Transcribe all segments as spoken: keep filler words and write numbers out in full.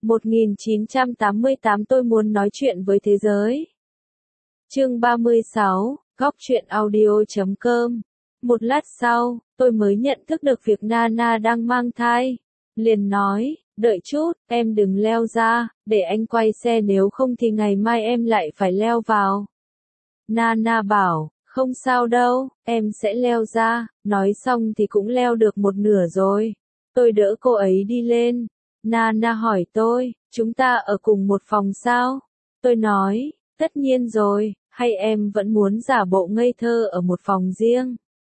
một nghìn chín trăm tám mươi tám Tôi muốn nói chuyện với thế giới. Chương ba mươi sáu, góc truyện audio chấm com. Một lát sau, tôi mới nhận thức được việc Nana đang mang thai. Liền nói, đợi chút, em đừng leo ra, để anh quay xe nếu không thì ngày mai em lại phải leo vào. Nana bảo, không sao đâu, em sẽ leo ra, nói xong thì cũng leo được một nửa rồi. Tôi đỡ cô ấy đi lên. Nana hỏi tôi, chúng ta ở cùng một phòng sao? Tôi nói, tất nhiên rồi, hay em vẫn muốn giả bộ ngây thơ ở một phòng riêng?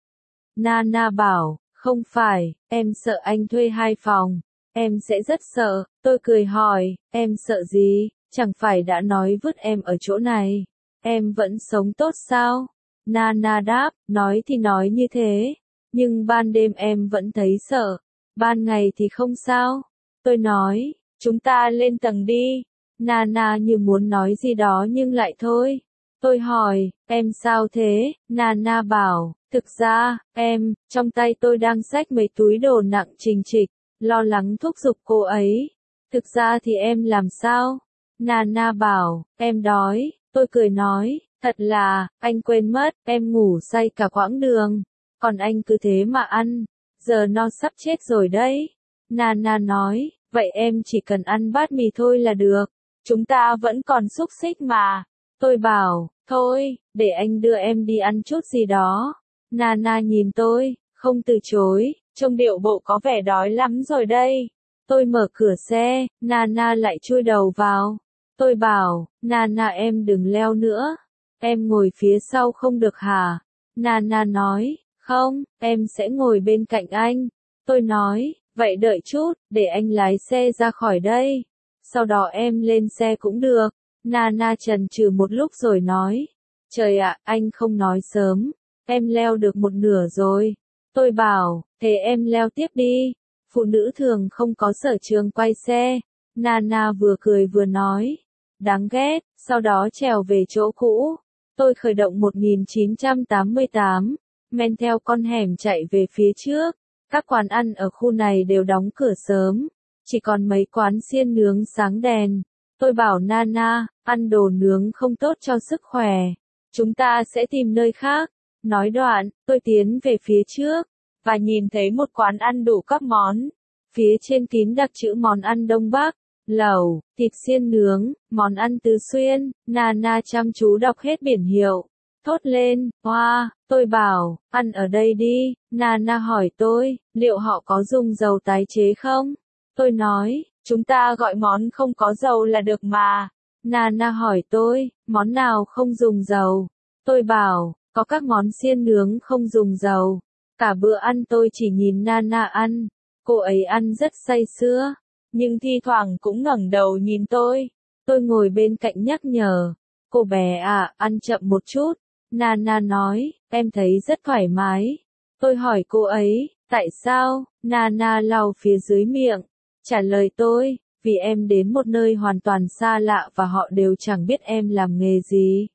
Nana bảo, không phải, em sợ anh thuê hai phòng. Em sẽ rất sợ. Tôi cười hỏi, em sợ gì? Chẳng phải đã nói vứt em ở chỗ này. Em vẫn sống tốt sao? Nana đáp, nói thì nói như thế. Nhưng ban đêm em vẫn thấy sợ. Ban ngày thì không sao. Tôi nói, chúng ta lên tầng đi. Nana như muốn nói gì đó nhưng lại thôi. Tôi hỏi, em sao thế? Nana bảo, thực ra, em, trong tay tôi đang xách mấy túi đồ nặng trình trịch, lo lắng thúc giục cô ấy. Thực ra thì em làm sao? Nana bảo, em đói. Tôi cười nói, thật là, anh quên mất, em ngủ say cả quãng đường. Còn anh cứ thế mà ăn. Giờ no sắp chết rồi đấy. Nana nói, vậy em chỉ cần ăn bát mì thôi là được. Chúng ta vẫn còn xúc xích mà. Tôi bảo, thôi, để anh đưa em đi ăn chút gì đó. Nana nhìn tôi, không từ chối, trông điệu bộ có vẻ đói lắm rồi đây. Tôi mở cửa xe, Nana lại chui đầu vào. Tôi bảo, Nana em đừng leo nữa. Em ngồi phía sau không được hả? Nana nói, không, em sẽ ngồi bên cạnh anh. Tôi nói, vậy đợi chút, để anh lái xe ra khỏi đây. Sau đó em lên xe cũng được. Nana chần chừ một lúc rồi nói, trời ạ, anh không nói sớm. Em leo được một nửa rồi. Tôi bảo, thế em leo tiếp đi. Phụ nữ thường không có sở trường quay xe. Nana vừa cười vừa nói, đáng ghét, sau đó trèo về chỗ cũ. Tôi khởi động một nghìn chín trăm tám mươi tám, men theo con hẻm chạy về phía trước. Các quán ăn ở khu này đều đóng cửa sớm. Chỉ còn mấy quán xiên nướng sáng đèn. Tôi bảo Nana, ăn đồ nướng không tốt cho sức khỏe. Chúng ta sẽ tìm nơi khác. Nói đoạn, tôi tiến về phía trước, và nhìn thấy một quán ăn đủ các món. Phía trên kín đặc chữ món ăn Đông Bắc, lẩu, thịt xiên nướng, món ăn Tứ Xuyên. Nana chăm chú đọc hết biển hiệu. Thốt lên, hoa, wow, tôi bảo, ăn ở đây đi. Nana hỏi tôi, liệu họ có dùng dầu tái chế không? Tôi nói, chúng ta gọi món không có dầu là được mà. Nana hỏi tôi, món nào không dùng dầu? Tôi bảo, có các món xiên nướng không dùng dầu. Cả bữa ăn tôi chỉ nhìn Nana ăn. Cô ấy ăn rất say sưa, nhưng thi thoảng cũng ngẩng đầu nhìn tôi. Tôi ngồi bên cạnh nhắc nhở, cô bé à, ăn chậm một chút. Nana nói, em thấy rất thoải mái. Tôi hỏi cô ấy, tại sao? Nana lau phía dưới miệng, trả lời tôi, vì em đến một nơi hoàn toàn xa lạ và họ đều chẳng biết em làm nghề gì.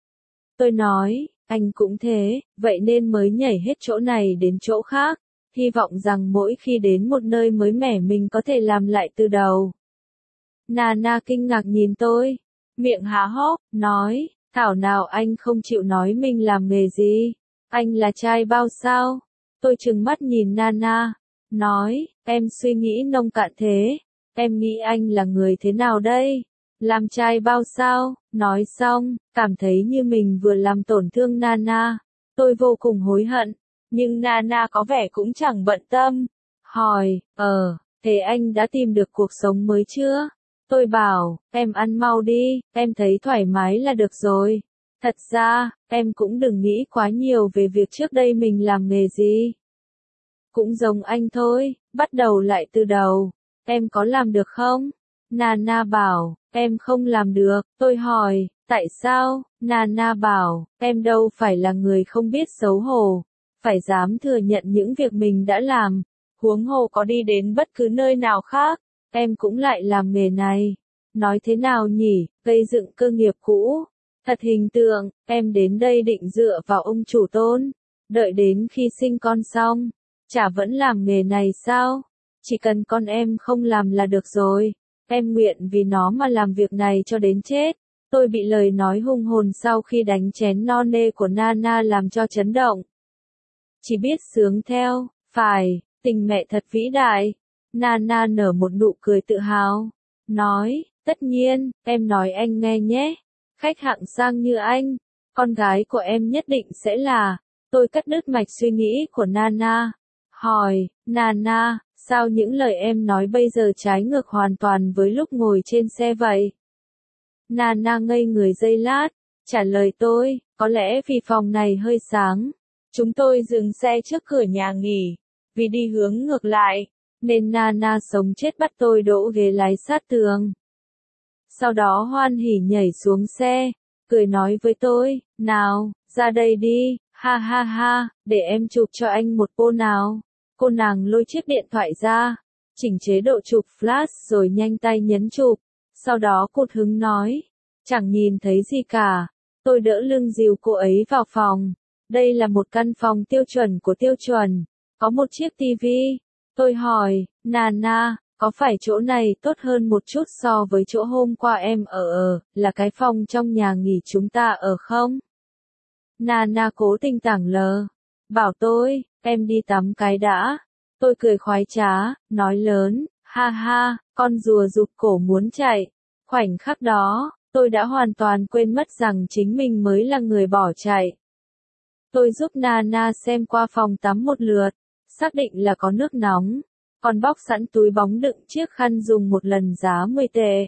Tôi nói, anh cũng thế, vậy nên mới nhảy hết chỗ này đến chỗ khác, hy vọng rằng mỗi khi đến một nơi mới mẻ mình có thể làm lại từ đầu. Nana kinh ngạc nhìn tôi, miệng há hốc, nói, thảo nào anh không chịu nói mình làm nghề gì, anh là trai bao sao? Tôi trừng mắt nhìn Nana, nói, em suy nghĩ nông cạn thế, em nghĩ anh là người thế nào đây? Làm trai bao sao? Nói xong, cảm thấy như mình vừa làm tổn thương Nana. Tôi vô cùng hối hận, nhưng Nana có vẻ cũng chẳng bận tâm. Hỏi, ờ, thế anh đã tìm được cuộc sống mới chưa? Tôi bảo, em ăn mau đi, em thấy thoải mái là được rồi. Thật ra, em cũng đừng nghĩ quá nhiều về việc trước đây mình làm nghề gì. Cũng giống anh thôi, bắt đầu lại từ đầu. Em có làm được không? Nana bảo, em không làm được. Tôi hỏi, tại sao? Nana bảo, em đâu phải là người không biết xấu hổ. Phải dám thừa nhận những việc mình đã làm. Huống hồ có đi đến bất cứ nơi nào khác, em cũng lại làm nghề này. Nói thế nào nhỉ, gây dựng cơ nghiệp cũ. Thật hình tượng, em đến đây định dựa vào ông chủ tôn. Đợi đến khi sinh con xong, chả vẫn làm nghề này sao? Chỉ cần con em không làm là được rồi. em nguyện vì nó mà làm việc này cho đến chết. Tôi bị lời nói hùng hồn sau khi đánh chén no nê của Nana làm cho chấn động. Chỉ biết sướng theo, phải, tình mẹ thật vĩ đại. Nana nở một nụ cười tự hào, nói, tất nhiên, em nói anh nghe nhé. Khách hạng sang như anh, con gái của em nhất định sẽ là. Tôi cắt đứt mạch suy nghĩ của Nana. Hỏi, Nana, sao những lời em nói bây giờ trái ngược hoàn toàn với lúc ngồi trên xe vậy? Nana ngây người giây lát, trả lời tôi, có lẽ vì phòng này hơi sáng. Chúng tôi dừng xe trước cửa nhà nghỉ, vì đi hướng ngược lại, nên Nana sống chết bắt tôi đỗ ghế lái sát tường. Sau đó hoan hỉ nhảy xuống xe, cười nói với tôi, nào, ra đây đi, ha ha ha, để em chụp cho anh một cô nào. Cô nàng lôi chiếc điện thoại ra, chỉnh chế độ chụp flash rồi nhanh tay nhấn chụp, sau đó cụt hứng nói, chẳng nhìn thấy gì cả. Tôi đỡ lưng dìu cô ấy vào phòng. Đây là một căn phòng tiêu chuẩn của tiêu chuẩn, có một chiếc tivi. Tôi hỏi, Nana, có phải chỗ này tốt hơn một chút so với chỗ hôm qua em ở ở, là cái phòng trong nhà nghỉ chúng ta ở không? Nana cố tình tảng lờ, bảo tôi, em đi tắm cái đã. Tôi cười khoái trá, nói lớn, ha ha, con rùa rụt cổ muốn chạy. Khoảnh khắc đó, tôi đã hoàn toàn quên mất rằng chính mình mới là người bỏ chạy. Tôi giúp Nana xem qua phòng tắm một lượt, xác định là có nước nóng, còn bóc sẵn túi bóng đựng chiếc khăn dùng một lần giá mười tệ.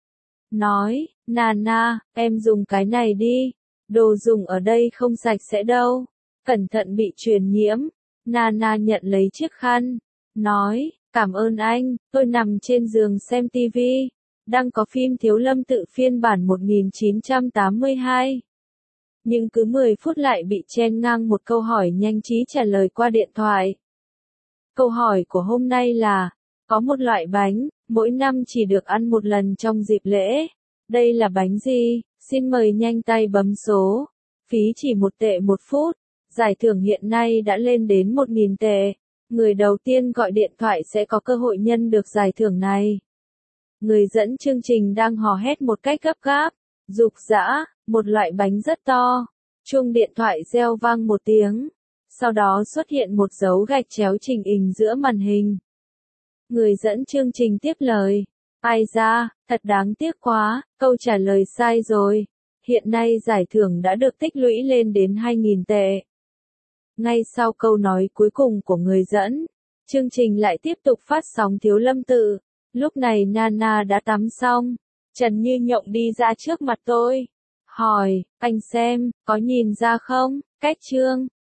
Nói, Nana, em dùng cái này đi, đồ dùng ở đây không sạch sẽ đâu, cẩn thận bị truyền nhiễm. Nana nhận lấy chiếc khăn, nói, cảm ơn anh. Tôi nằm trên giường xem tivi, đang có phim Thiếu Lâm Tự phiên bản một nghìn chín trăm tám mươi hai. Nhưng cứ mười phút lại bị chen ngang một câu hỏi nhanh trí trả lời qua điện thoại. Câu hỏi của hôm nay là, có một loại bánh, mỗi năm chỉ được ăn một lần trong dịp lễ. Đây là bánh gì? Xin mời nhanh tay bấm số. Phí chỉ một tệ một phút. Giải thưởng hiện nay đã lên đến một nghìn tệ. Người đầu tiên gọi điện thoại sẽ có cơ hội nhân được giải thưởng này. Người dẫn chương trình đang hò hét một cách gấp gáp, rục rã, một loại bánh rất to. Chuông điện thoại reo vang một tiếng. Sau đó xuất hiện một dấu gạch chéo trình hình giữa màn hình. Người dẫn chương trình tiếp lời. Ai da, thật đáng tiếc quá, câu trả lời sai rồi. Hiện nay giải thưởng đã được tích lũy lên đến hai nghìn tệ. Ngay sau câu nói cuối cùng của người dẫn, chương trình lại tiếp tục phát sóng Thiếu Lâm Tự. Lúc này Nana đã tắm xong, Trần Như Nhộng đi ra trước mặt tôi. Hỏi, anh xem, có nhìn ra không, cách chương,